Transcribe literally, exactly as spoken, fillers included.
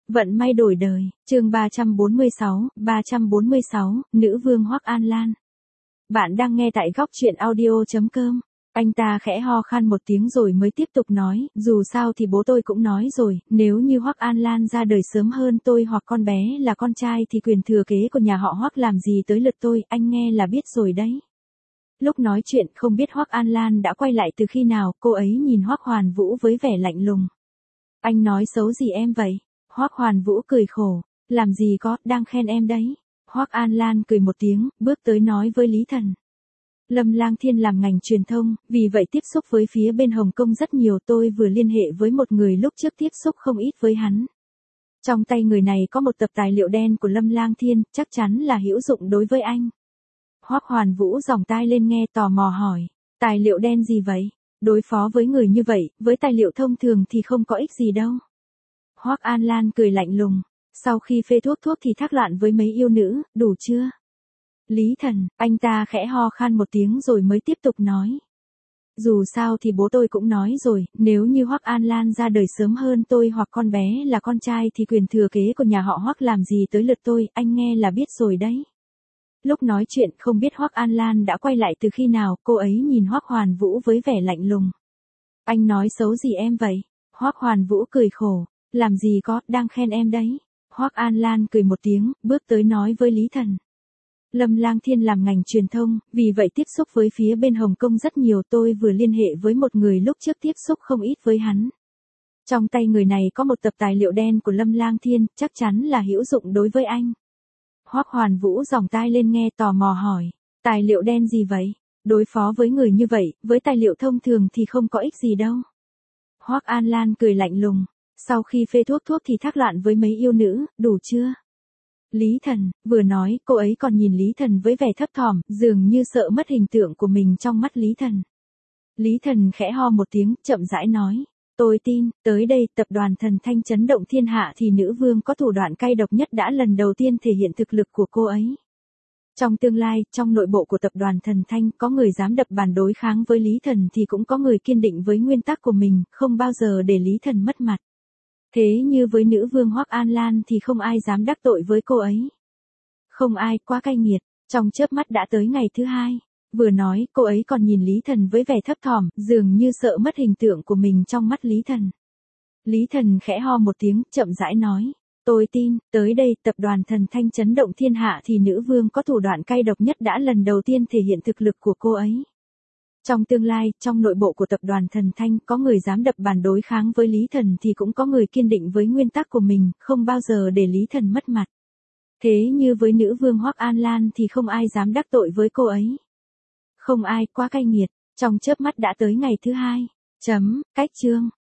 Vận may đổi đời, chương ba trăm bốn mươi sáu, ba trăm bốn mươi sáu, nữ vương Hoắc An Lan. Bạn đang nghe tại góc truyện audio chấm com. Anh ta khẽ ho khan một tiếng rồi mới tiếp tục nói, dù sao thì bố tôi cũng nói rồi, nếu như Hoắc An Lan ra đời sớm hơn tôi hoặc con bé là con trai thì quyền thừa kế của nhà họ Hoắc làm gì tới lượt tôi, anh nghe là biết rồi đấy. Lúc nói chuyện không biết Hoắc An Lan đã quay lại từ khi nào, cô ấy nhìn Hoắc Hoàn Vũ với vẻ lạnh lùng. Anh nói xấu gì em vậy? Hoắc Hoàn Vũ cười khổ, làm gì có, đang khen em đấy. Hoắc An Lan cười một tiếng, bước tới nói với Lý Thần. Lâm Lang Thiên làm ngành truyền thông, vì vậy tiếp xúc với phía bên Hồng Kông rất nhiều, tôi vừa liên hệ với một người lúc trước tiếp xúc không ít với hắn. Trong tay người này có một tập tài liệu đen của Lâm Lang Thiên, chắc chắn là hữu dụng đối với anh. Hoắc Hoàn Vũ giòng tai lên nghe tò mò hỏi, tài liệu đen gì vậy? Đối phó với người như vậy, với tài liệu thông thường thì không có ích gì đâu. Hoắc An Lan cười lạnh lùng, sau khi phê thuốc thuốc thì thác loạn với mấy yêu nữ, đủ chưa? Lý Thần, anh ta khẽ ho khan một tiếng rồi mới tiếp tục nói. Dù sao thì bố tôi cũng nói rồi, nếu như Hoắc An Lan ra đời sớm hơn tôi hoặc con bé là con trai thì quyền thừa kế của nhà họ Hoắc làm gì tới lượt tôi, anh nghe là biết rồi đấy. Lúc nói chuyện không biết Hoắc An Lan đã quay lại từ khi nào, cô ấy nhìn Hoắc Hoàn Vũ với vẻ lạnh lùng. Anh nói xấu gì em vậy? Hoắc Hoàn Vũ cười khổ, làm gì có, đang khen em đấy. Hoắc An Lan cười một tiếng, bước tới nói với Lý Thần. Lâm Lang Thiên làm ngành truyền thông, vì vậy tiếp xúc với phía bên Hồng Kông rất nhiều, tôi vừa liên hệ với một người lúc trước tiếp xúc không ít với hắn. Trong tay người này có một tập tài liệu đen của Lâm Lang Thiên, chắc chắn là hữu dụng đối với anh. Hoắc Hoàn Vũ giòng tai lên nghe tò mò hỏi, tài liệu đen gì vậy? Đối phó với người như vậy, với tài liệu thông thường thì không có ích gì đâu. Hoắc An Lan cười lạnh lùng, sau khi phê thuốc thuốc thì thác loạn với mấy yêu nữ, đủ chưa? Lý Thần, vừa nói, cô ấy còn nhìn Lý Thần với vẻ thấp thỏm, dường như sợ mất hình tượng của mình trong mắt Lý Thần. Lý Thần khẽ ho một tiếng, chậm rãi nói, tôi tin, tới đây tập đoàn Thần Thanh chấn động thiên hạ thì nữ vương có thủ đoạn cay độc nhất đã lần đầu tiên thể hiện thực lực của cô ấy. Trong tương lai, trong nội bộ của tập đoàn Thần Thanh có người dám đập bàn đối kháng với Lý Thần thì cũng có người kiên định với nguyên tắc của mình, không bao giờ để Lý Thần mất mặt. Thế như với nữ vương Hoắc An Lan thì không ai dám đắc tội với cô ấy. Không ai, quá cay nghiệt, trong chớp mắt đã tới ngày thứ hai. Vừa nói, cô ấy còn nhìn Lý Thần với vẻ thấp thỏm, dường như sợ mất hình tượng của mình trong mắt Lý Thần. Lý Thần khẽ ho một tiếng, chậm rãi nói, tôi tin, tới đây tập đoàn Thần Thanh chấn động thiên hạ thì nữ vương có thủ đoạn cay độc nhất đã lần đầu tiên thể hiện thực lực của cô ấy. Trong tương lai, trong nội bộ của tập đoàn Thần Thanh có người dám đập bàn đối kháng với Lý Thần thì cũng có người kiên định với nguyên tắc của mình, không bao giờ để Lý Thần mất mặt. Thế như với nữ vương Hoắc An Lan thì không ai dám đắc tội với cô ấy. Không ai, quá cay nghiệt, trong chớp mắt đã tới ngày thứ hai. Chấm, cách chương.